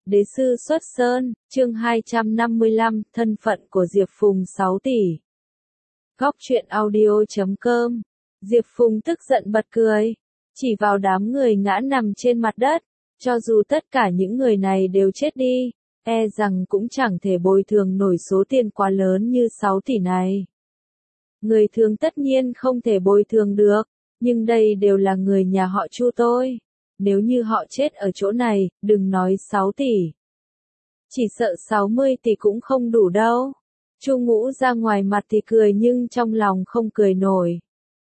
Đế sư xuất sơn, chương 255, thân phận của Diệp Phùng 6 tỷ. Góc truyện audio.com. Diệp Phùng tức giận bật cười, chỉ vào đám người ngã nằm trên mặt đất, cho dù tất cả những người này đều chết đi, e rằng cũng chẳng thể bồi thường nổi số tiền quá lớn như 6 tỷ này. Người thường tất nhiên không thể bồi thường được, nhưng đây đều là người nhà họ Chu tôi. Nếu như họ chết ở chỗ này, đừng nói 6 tỷ. Chỉ sợ 60 tỷ cũng không đủ đâu. Chu Ngũ ra ngoài mặt thì cười nhưng trong lòng không cười nổi.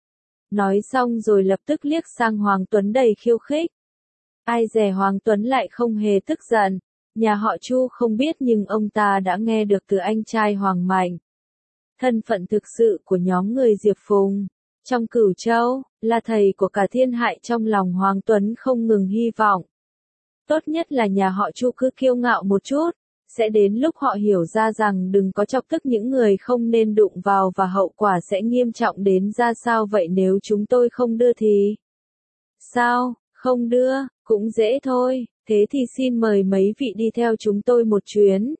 Nói xong rồi lập tức liếc sang Hoàng Tuấn đầy khiêu khích. Ai dè Hoàng Tuấn lại không hề tức giận. Nhà họ Chu không biết nhưng ông ta đã nghe được từ anh trai Hoàng Mạnh. Thân phận thực sự của nhóm người Diệp Phùng trong Cửu Châu, là thầy của cả thiên hạ. Trong lòng Hoàng Tuấn không ngừng hy vọng. Tốt nhất là nhà họ Chu cứ kiêu ngạo một chút, sẽ đến lúc họ hiểu ra rằng đừng có chọc tức những người không nên đụng vào và hậu quả sẽ nghiêm trọng đến ra sao. Vậy nếu chúng tôi không đưa thì? Sao, không đưa, cũng dễ thôi, thế thì xin mời mấy vị đi theo chúng tôi một chuyến.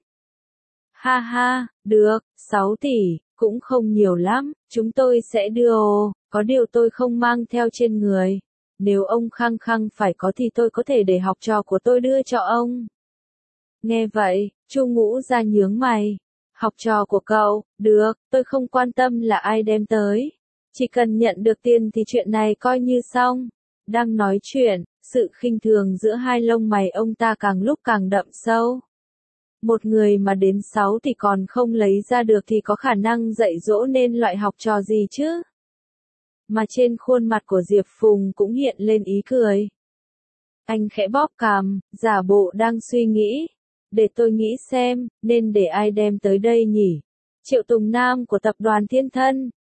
Ha ha, được, 6 tỷ, cũng không nhiều lắm, chúng tôi sẽ đưa có điều tôi không mang theo trên người. Nếu ông khăng khăng phải có thì tôi có thể để học trò của tôi đưa cho ông. Nghe vậy, Chu Ngũ ra nhướng mày. Học trò của cậu, được, tôi không quan tâm là ai đem tới. Chỉ cần nhận được tiền thì chuyện này coi như xong. Đang nói chuyện, sự khinh thường giữa hai lông mày ông ta càng lúc càng đậm sâu. Một người mà đến 6 thì còn không lấy ra được thì có khả năng dạy dỗ nên loại học trò gì chứ? Mà trên khuôn mặt của Diệp Phùng cũng hiện lên ý cười. Anh khẽ bóp cằm, giả bộ đang suy nghĩ. Để tôi nghĩ xem, nên để ai đem tới đây nhỉ? Triệu Tùng Nam của tập đoàn Thiên Thân.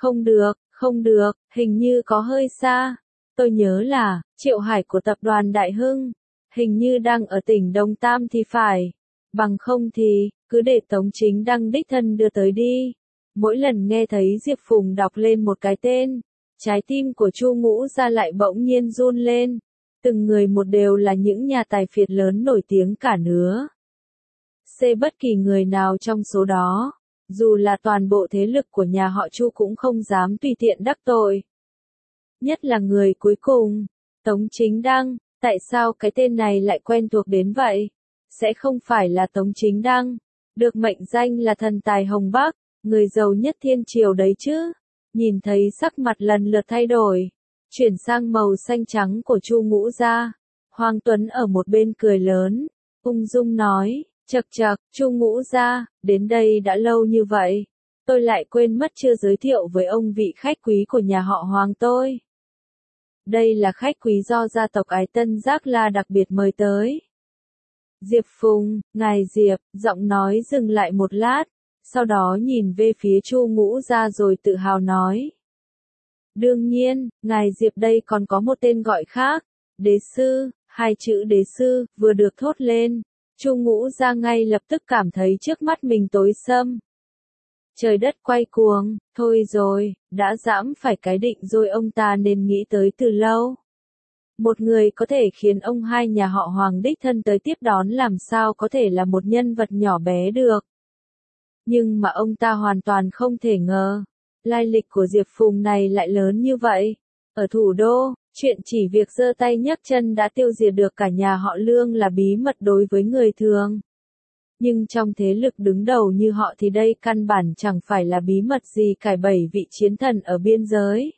Không được, hình như có hơi xa. Tôi nhớ là, Triệu Hải của tập đoàn Đại Hưng. Hình như đang ở tỉnh Đông Tam thì phải. Bằng không thì, cứ để Tống Chính Đăng đích thân đưa tới đi. Mỗi lần nghe thấy Diệp Phùng đọc lên một cái tên, trái tim của Chu Ngũ ra lại bỗng nhiên run lên. Từng người một đều là những nhà tài phiệt lớn nổi tiếng cả nước. Bất kỳ người nào trong số đó, dù là toàn bộ thế lực của nhà họ Chu cũng không dám tùy tiện đắc tội. Nhất là người cuối cùng, Tống Chính Đăng, tại sao cái tên này lại quen thuộc đến vậy? Sẽ không phải là Tống Chính Đăng, được mệnh danh là thần tài Hồng Bắc, người giàu nhất thiên triều đấy chứ? Nhìn thấy sắc mặt lần lượt thay đổi, chuyển sang màu xanh trắng của Chu Ngũ ra, Hoàng Tuấn ở một bên cười lớn, ung dung nói, chậc chậc, Chu Ngũ ra, đến đây đã lâu như vậy, tôi lại quên mất chưa giới thiệu với ông vị khách quý của nhà họ Hoàng tôi. Đây là khách quý do gia tộc Ái Tân Giác La đặc biệt mời tới. Diệp Phùng, ngài Diệp, giọng nói dừng lại một lát, sau đó nhìn về phía Chu Ngũ ra rồi tự hào nói. Đương nhiên, ngài Diệp đây còn có một tên gọi khác, đế sư, hai chữ đế sư, vừa được thốt lên. Chu Ngũ ra ngay lập tức cảm thấy trước mắt mình tối sầm. Trời đất quay cuồng, thôi rồi, đã dãm phải cái định rồi ông ta nên nghĩ tới từ lâu. Một người có thể khiến ông hai nhà họ Hoàng đích thân tới tiếp đón làm sao có thể là một nhân vật nhỏ bé được. Nhưng mà ông ta hoàn toàn không thể ngờ, lai lịch của Diệp Phùng này lại lớn như vậy. Ở thủ đô, chuyện chỉ việc giơ tay nhấc chân đã tiêu diệt được cả nhà họ Lương là bí mật đối với người thường. Nhưng trong thế lực đứng đầu như họ thì đây căn bản chẳng phải là bí mật gì. Cải 7 vị chiến thần ở biên giới,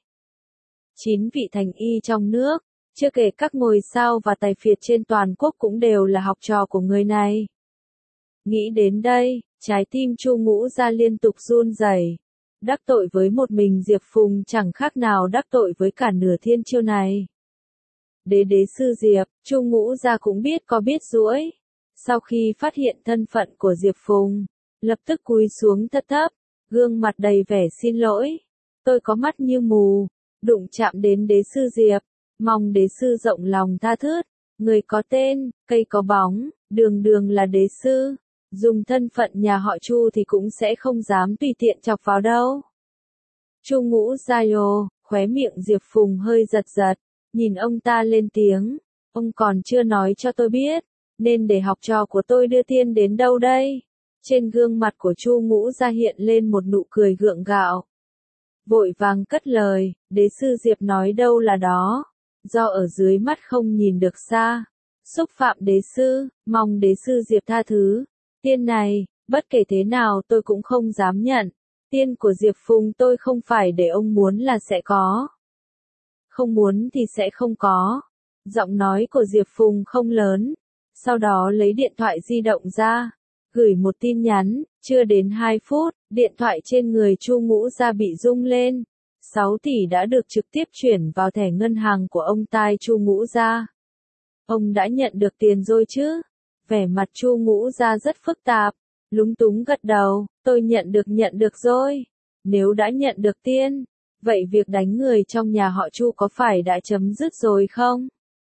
9 vị thành y trong nước, chưa kể các ngôi sao và tài phiệt trên toàn quốc cũng đều là học trò của người này. Nghĩ đến đây, trái tim Chu Ngũ ra liên tục run rẩy. Đắc tội với một mình Diệp Phùng chẳng khác nào đắc tội với cả nửa thiên chiêu này. Đế sư Diệp, Chu Ngũ ra cũng biết có biết rũi. Sau khi phát hiện thân phận của Diệp Phùng, lập tức cúi xuống thấp thấp, gương mặt đầy vẻ xin lỗi. Tôi có mắt như mù, đụng chạm đến đế sư Diệp, mong đế sư rộng lòng tha thứ. Người có tên, cây có bóng, đường đường là đế sư. Dùng thân phận nhà họ Chu thì cũng sẽ không dám tùy tiện chọc vào đâu. Chu Ngũ Giai-ô, khóe miệng Diệp Phùng hơi giật giật, nhìn ông ta lên tiếng, ông còn chưa nói cho tôi biết, nên để học trò của tôi đưa tiên đến đâu đây? Trên gương mặt của Chu Ngũ Gia hiện lên một nụ cười gượng gạo. Vội vàng cất lời, đế sư Diệp nói đâu là đó, do ở dưới mắt không nhìn được xa. Xúc phạm đế sư, mong đế sư Diệp tha thứ. Tiên này, bất kể thế nào tôi cũng không dám nhận. Tiên của Diệp Phùng tôi không phải để ông muốn là sẽ có. Không muốn thì sẽ không có. Giọng nói của Diệp Phùng không lớn. Sau đó lấy điện thoại di động ra, gửi một tin nhắn, chưa đến 2 phút, điện thoại trên người Chu Ngũ Gia bị rung lên. 6 tỷ đã được trực tiếp chuyển vào thẻ ngân hàng của ông tai Chu Ngũ Gia. Ông đã nhận được tiền rồi chứ? Vẻ mặt Chu Ngũ Gia rất phức tạp, lúng túng gật đầu, tôi nhận được rồi. Nếu đã nhận được tiền, vậy việc đánh người trong nhà họ Chu có phải đã chấm dứt rồi không?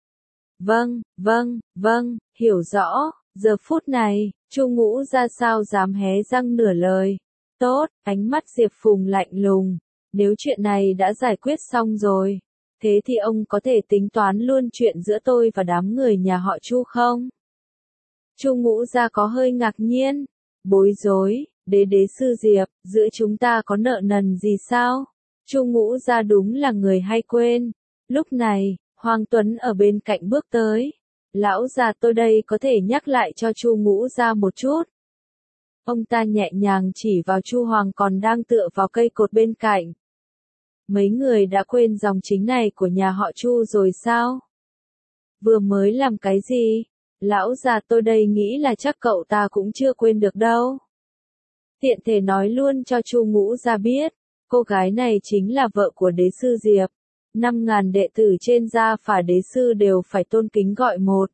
Vâng, hiểu rõ. Giờ phút này, Chu Ngũ Gia sao dám hé răng nửa lời. Tốt, ánh mắt Diệp Phùng lạnh lùng. Nếu chuyện này đã giải quyết xong rồi, thế thì ông có thể tính toán luôn chuyện giữa tôi và đám người nhà họ Chu không? Chu Ngũ Gia có hơi ngạc nhiên, bối rối, đế sư Diệp, giữa chúng ta có nợ nần gì sao? Chu Ngũ Gia đúng là người hay quên. Lúc này, Hoàng Tuấn ở bên cạnh bước tới. Lão già tôi đây có thể nhắc lại cho Chu Ngũ Gia một chút. Ông ta nhẹ nhàng chỉ vào Chu Hoàng còn đang tựa vào cây cột bên cạnh. Mấy người đã quên dòng chính này của nhà họ Chu rồi sao? Vừa mới làm cái gì? Lão già tôi đây nghĩ là chắc cậu ta cũng chưa quên được đâu. Tiện thể nói luôn cho Chu Ngũ Gia biết, cô gái này chính là vợ của đế sư Diệp. 5.000 đệ tử trên gia phả đế sư đều phải tôn kính gọi một.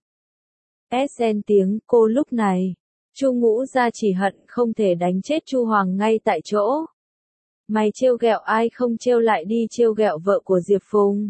SN tiếng cô lúc này. Chu Ngũ Gia chỉ hận không thể đánh chết Chu Hoàng ngay tại chỗ. Mày trêu ghẹo ai không trêu lại đi trêu ghẹo vợ của Diệp Phùng.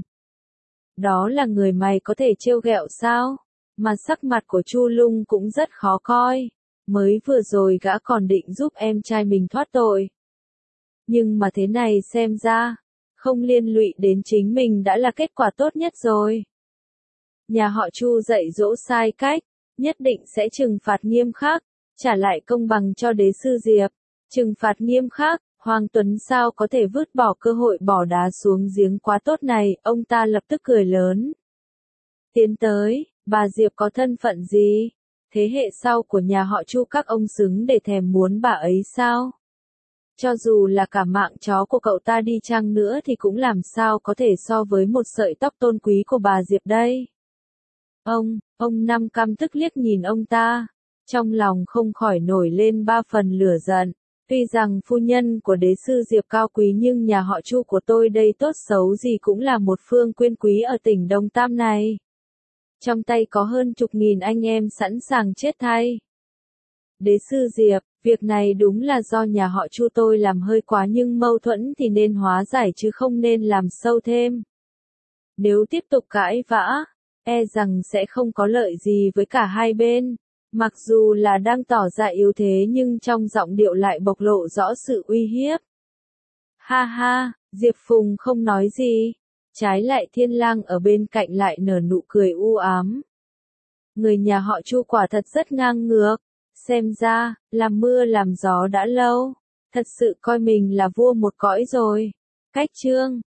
Đó là người mày có thể trêu ghẹo sao? Mà sắc mặt của Chu Lung cũng rất khó coi. Mới vừa rồi gã còn định giúp em trai mình thoát tội. Nhưng mà thế này xem ra, không liên lụy đến chính mình đã là kết quả tốt nhất rồi. Nhà họ Chu dạy dỗ sai cách, nhất định sẽ trừng phạt nghiêm khắc, trả lại công bằng cho đế sư Diệp. Trừng phạt nghiêm khắc, Hoàng Tuấn sao có thể vứt bỏ cơ hội bỏ đá xuống giếng quá tốt này, ông ta lập tức cười lớn. Tiến tới, bà Diệp có thân phận gì? Thế hệ sau của nhà họ Chu các ông xứng để thèm muốn bà ấy sao? Cho dù là cả mạng chó của cậu ta đi chăng nữa thì cũng làm sao có thể so với một sợi tóc tôn quý của bà Diệp đây. Ông Năm căm tức liếc nhìn ông ta, trong lòng không khỏi nổi lên 3 phần lửa giận. Tuy rằng phu nhân của đế sư Diệp cao quý nhưng nhà họ Chu của tôi đây tốt xấu gì cũng là một phương quyên quý ở tỉnh Đông Tam này. Trong tay có hơn chục nghìn anh em sẵn sàng chết thay. Đế sư Diệp, việc này đúng là do nhà họ Chu tôi làm hơi quá nhưng mâu thuẫn thì nên hóa giải chứ không nên làm sâu thêm. Nếu tiếp tục cãi vã, e rằng sẽ không có lợi gì với cả hai bên. Mặc dù là đang tỏ ra yếu thế nhưng trong giọng điệu lại bộc lộ rõ sự uy hiếp. Ha ha, Diệp Phùng không nói gì. Trái lại Thiên Lang ở bên cạnh lại nở nụ cười u ám. Người nhà họ Chu quả thật rất ngang ngược. Xem ra, làm mưa làm gió đã lâu. Thật sự coi mình là vua một cõi rồi. Cách chương